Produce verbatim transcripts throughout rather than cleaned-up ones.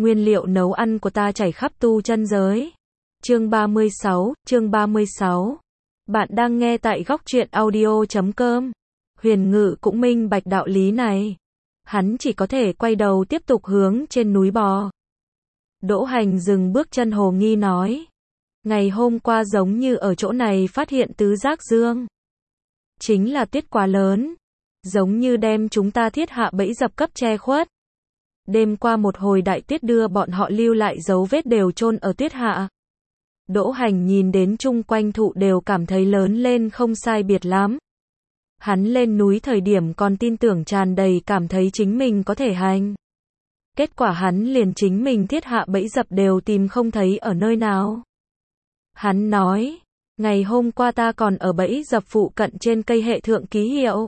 Nguyên liệu nấu ăn của ta chảy khắp tu chân giới. Chương ba mươi sáu, chương ba mươi sáu. Bạn đang nghe tại góc truyện audio chấm com. Huyền Ngự cũng minh bạch đạo lý này. Hắn chỉ có thể quay đầu tiếp tục hướng trên núi bò. Đỗ Hành dừng bước chân hồ nghi nói. Ngày hôm qua giống như ở chỗ này phát hiện tứ giác dương. Chính là tuyết quá lớn. Giống như đem chúng ta thiết hạ bẫy dập cấp che khuất. Đêm qua một hồi đại tuyết đưa bọn họ lưu lại dấu vết đều chôn ở tuyết hạ. Đỗ Hành nhìn đến chung quanh thụ đều cảm thấy lớn lên không sai biệt lắm. Hắn lên núi thời điểm còn tin tưởng tràn đầy cảm thấy chính mình có thể hành. Kết quả hắn liền chính mình thiết hạ bẫy dập đều tìm không thấy ở nơi nào. Hắn nói, ngày hôm qua ta còn ở bẫy dập phụ cận trên cây hệ thượng ký hiệu.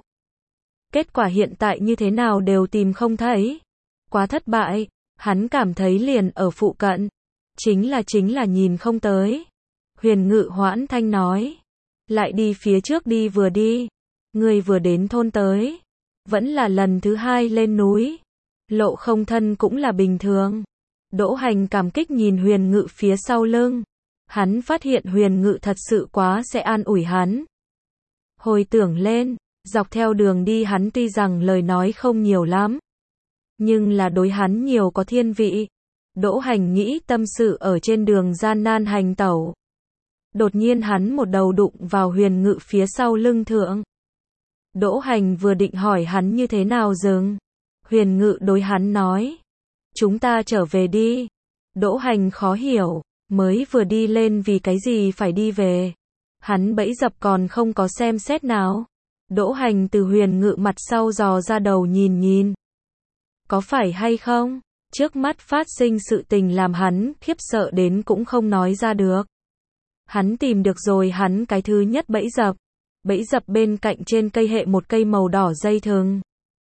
Kết quả hiện tại như thế nào đều tìm không thấy. Quá thất bại, hắn cảm thấy liền ở phụ cận. Chính là chính là nhìn không tới. Huyền Ngự hoãn thanh nói. Lại đi phía trước đi vừa đi. Người vừa đến thôn tới. Vẫn là lần thứ hai lên núi. Lộ không thân cũng là bình thường. Đỗ Hành cảm kích nhìn Huyền Ngự phía sau lưng. Hắn phát hiện Huyền Ngự thật sự quá sẽ an ủi hắn. Hồi tưởng lên, dọc theo đường đi hắn tuy rằng lời nói không nhiều lắm. Nhưng là đối hắn nhiều có thiên vị. Đỗ Hành nghĩ tâm sự ở trên đường gian nan hành tẩu. Đột nhiên hắn một đầu đụng vào Huyền Ngự phía sau lưng thượng. Đỗ Hành vừa định hỏi hắn như thế nào dừng. Huyền Ngự đối hắn nói. Chúng ta trở về đi. Đỗ Hành khó hiểu. Mới vừa đi lên vì cái gì phải đi về. Hắn bẫy dập còn không có xem xét nào. Đỗ Hành từ Huyền Ngự mặt sau dò ra đầu nhìn nhìn. Có phải hay không? Trước mắt phát sinh sự tình làm hắn khiếp sợ đến cũng không nói ra được. Hắn tìm được rồi hắn cái thứ nhất bẫy dập. Bẫy dập bên cạnh trên cây hệ một cây màu đỏ dây thừng.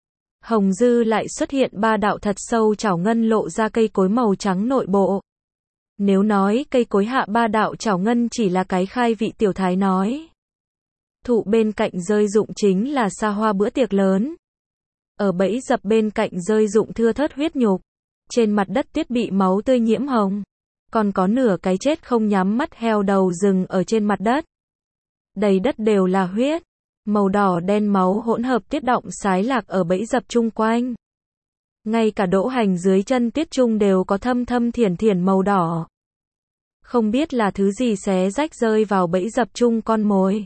Hồng dư lại xuất hiện ba đạo thật sâu chảo ngân lộ ra cây cối màu trắng nội bộ. Nếu nói cây cối hạ ba đạo chảo ngân chỉ là cái khai vị tiểu thái nói. Thụ bên cạnh rơi dụng chính là xa hoa bữa tiệc lớn. Ở bẫy dập bên cạnh rơi dụng thưa thớt huyết nhục. Trên mặt đất tuyết bị máu tươi nhiễm hồng. Còn có nửa cái chết không nhắm mắt heo đầu rừng ở trên mặt đất. Đầy đất đều là huyết. Màu đỏ đen máu hỗn hợp tiết động xái lạc ở bẫy dập chung quanh. Ngay cả Đỗ Hành dưới chân tuyết trung đều có thâm thâm thiển thiển màu đỏ. Không biết là thứ gì xé rách rơi vào bẫy dập chung con mồi.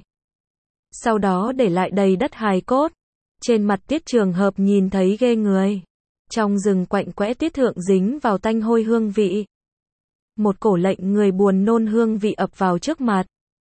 Sau đó để lại đầy đất hài cốt. Trên mặt Tiết Trường Hợp nhìn thấy ghê người. Trong rừng quạnh quẽ tuyết thượng dính vào tanh hôi hương vị. Một cổ lệnh người buồn nôn hương vị ập vào trước mặt.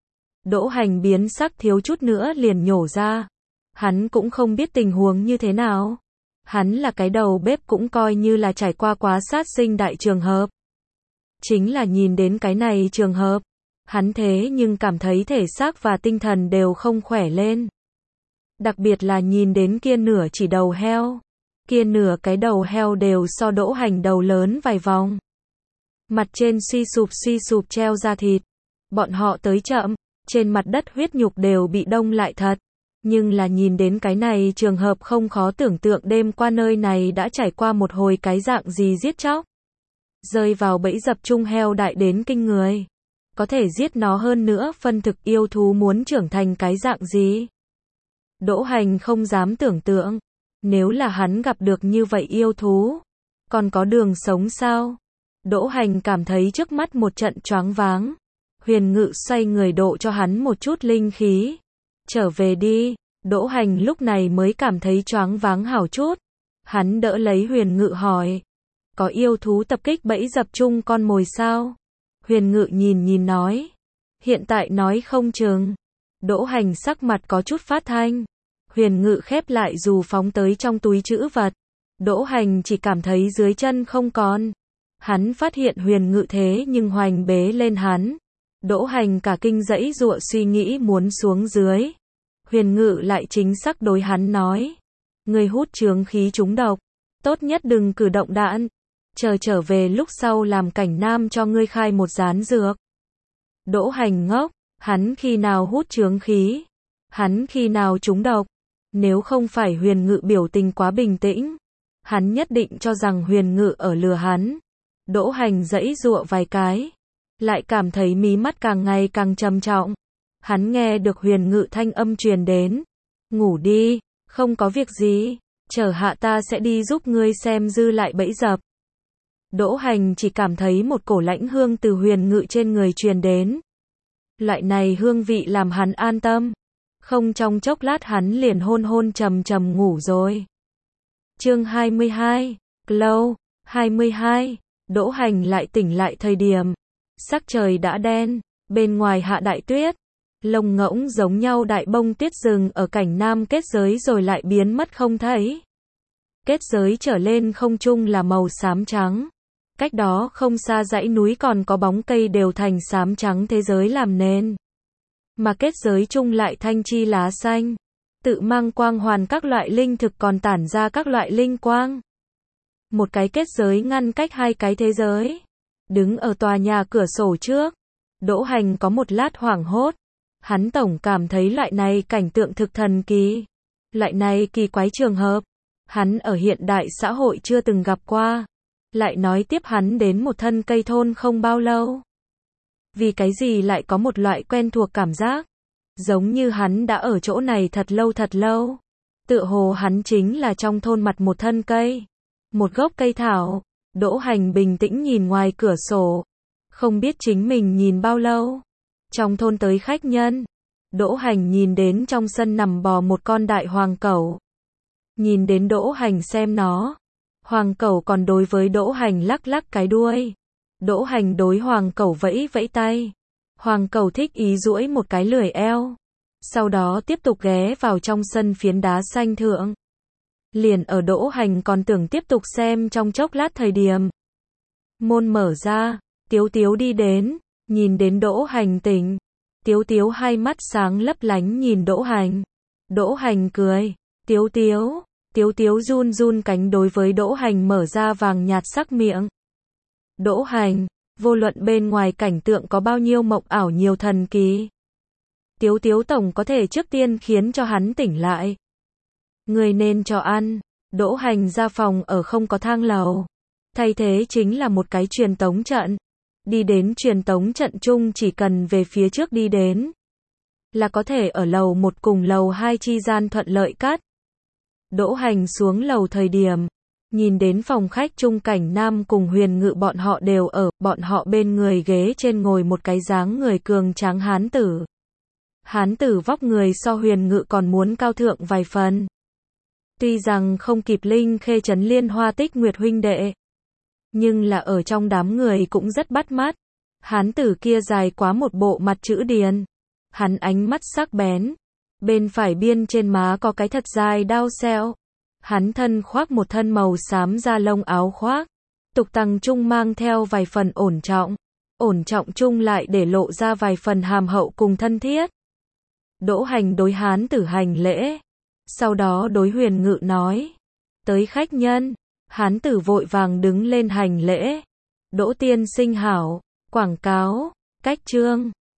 Đỗ Hành biến sắc thiếu chút nữa liền nhổ ra. Hắn cũng không biết tình huống như thế nào. Hắn là cái đầu bếp cũng coi như là trải qua quá sát sinh đại trường hợp. Chính là nhìn đến cái này trường hợp. Hắn thế nhưng cảm thấy thể xác và tinh thần đều không khỏe lên. Đặc biệt là nhìn đến kia nửa chỉ đầu heo. Kia nửa cái đầu heo đều so Đỗ Hành đầu lớn vài vòng. Mặt trên suy sụp suy sụp treo ra thịt. Bọn họ tới chậm, trên mặt đất huyết nhục đều bị đông lại thật. Nhưng là nhìn đến cái này trường hợp không khó tưởng tượng đêm qua nơi này đã trải qua một hồi cái dạng gì giết chóc. Rơi vào bẫy dập chung heo đại đến kinh người. Có thể giết nó hơn nữa phân thực yêu thú muốn trưởng thành cái dạng gì. Đỗ Hành không dám tưởng tượng. Nếu là hắn gặp được như vậy yêu thú. Còn có đường sống sao? Đỗ Hành cảm thấy trước mắt một trận choáng váng. Huyền Ngự xoay người độ cho hắn một chút linh khí. Trở về đi. Đỗ Hành lúc này mới cảm thấy choáng váng hảo chút. Hắn đỡ lấy Huyền Ngự hỏi. Có yêu thú tập kích bẫy dập chung con mồi sao? Huyền Ngự nhìn nhìn nói. Hiện tại nói không chừng. Đỗ Hành sắc mặt có chút phát thanh. Huyền Ngự khép lại dù phóng tới trong túi trữ vật. Đỗ Hành chỉ cảm thấy dưới chân không còn. Hắn phát hiện Huyền Ngự thế nhưng hoành bế lên hắn. Đỗ Hành cả kinh dãy giụa suy nghĩ muốn xuống dưới. Huyền Ngự lại chính xác đối hắn nói. Người hút chướng khí trúng độc. Tốt nhất đừng cử động đạn. Chờ trở về lúc sau làm cảnh nam cho ngươi khai một dán dược. Đỗ Hành ngốc. Hắn khi nào hút chướng khí? Hắn khi nào trúng độc? Nếu không phải Huyền Ngự biểu tình quá bình tĩnh. Hắn nhất định cho rằng Huyền Ngự ở lừa hắn. Đỗ Hành giãy giụa vài cái, lại cảm thấy mí mắt càng ngày càng trầm trọng. Hắn nghe được Huyền Ngự thanh âm truyền đến. Ngủ đi, không có việc gì, chờ hạ ta sẽ đi giúp ngươi xem dư lại bẫy dập. Đỗ Hành chỉ cảm thấy một cổ lãnh hương từ Huyền Ngự trên người truyền đến. Loại này hương vị làm hắn an tâm. Không trong chốc lát hắn liền hôn hôn trầm trầm ngủ rồi. Chương hai mươi hai, Glow, hai mươi hai, Đỗ Hành lại tỉnh lại thời điểm. Sắc trời đã đen, bên ngoài hạ đại tuyết. Lông ngỗng giống nhau đại bông tuyết rừng ở cảnh nam kết giới rồi lại biến mất không thấy. Kết giới trở lên không trung là màu xám trắng. Cách đó không xa dãy núi còn có bóng cây đều thành xám trắng thế giới làm nền. Mà kết giới chung lại thanh chi lá xanh. Tự mang quang hoàn các loại linh thực còn tản ra các loại linh quang. Một cái kết giới ngăn cách hai cái thế giới. Đứng ở tòa nhà cửa sổ trước. Đỗ Hành có một lát hoảng hốt. Hắn tổng cảm thấy loại này cảnh tượng thực thần kỳ. Loại này kỳ quái trường hợp. Hắn ở hiện đại xã hội chưa từng gặp qua. Lại nói tiếp hắn đến một thân cây thôn không bao lâu. Vì cái gì lại có một loại quen thuộc cảm giác. Giống như hắn đã ở chỗ này thật lâu thật lâu. Tựa hồ hắn chính là trong thôn mặt một thân cây. Một gốc cây thảo. Đỗ Hành bình tĩnh nhìn ngoài cửa sổ. Không biết chính mình nhìn bao lâu. Trong thôn tới khách nhân. Đỗ Hành nhìn đến trong sân nằm bò một con đại hoàng cẩu. Nhìn đến Đỗ Hành xem nó. Hoàng cẩu còn đối với Đỗ Hành lắc lắc cái đuôi. Đỗ Hành đối hoàng cẩu vẫy vẫy tay. Hoàng cẩu thích ý duỗi một cái lười eo. Sau đó tiếp tục ghé vào trong sân phiến đá xanh thượng. Liền ở Đỗ Hành còn tưởng tiếp tục xem trong chốc lát thời điểm. Môn mở ra, Tiếu Tiếu đi đến, nhìn đến Đỗ Hành tỉnh. Tiếu Tiếu hai mắt sáng lấp lánh nhìn Đỗ Hành. Đỗ Hành cười. Tiếu Tiếu, Tiếu Tiếu run run cánh đối với Đỗ Hành mở ra vàng nhạt sắc miệng. Đỗ Hành, vô luận bên ngoài cảnh tượng có bao nhiêu mộng ảo nhiều thần kỳ. Tiếu Tiếu tổng có thể trước tiên khiến cho hắn tỉnh lại. Người nên cho ăn. Đỗ Hành ra phòng ở không có thang lầu. Thay thế chính là một cái truyền tống trận. Đi đến truyền tống trận chung chỉ cần về phía trước đi đến. Là có thể ở lầu một cùng lầu hai chi gian thuận lợi cắt. Đỗ Hành xuống lầu thời điểm. Nhìn đến phòng khách chung cảnh nam cùng Huyền Ngự bọn họ đều ở. Bọn họ bên người ghế trên ngồi một cái dáng người cường tráng hán tử. Hán tử vóc người so Huyền Ngự còn muốn cao thượng vài phần. Tuy rằng không kịp Linh Khê Trấn Liên Hoa Tích Nguyệt huynh đệ. Nhưng là ở trong đám người cũng rất bắt mắt. Hán tử kia dài quá một bộ mặt chữ điền. Hắn ánh mắt sắc bén. Bên phải biên trên má có cái thật dài đao xẹo. Hắn thân khoác một thân màu xám da lông áo khoác. Tục tằng trung mang theo vài phần ổn trọng. Ổn trọng trung lại để lộ ra vài phần hàm hậu cùng thân thiết. Đỗ Hành đối hán tử hành lễ. Sau đó đối Huyền Ngự nói. Tới khách nhân. Hán tử vội vàng đứng lên hành lễ. Đỗ tiên sinh hảo. Quảng cáo. Cách chương.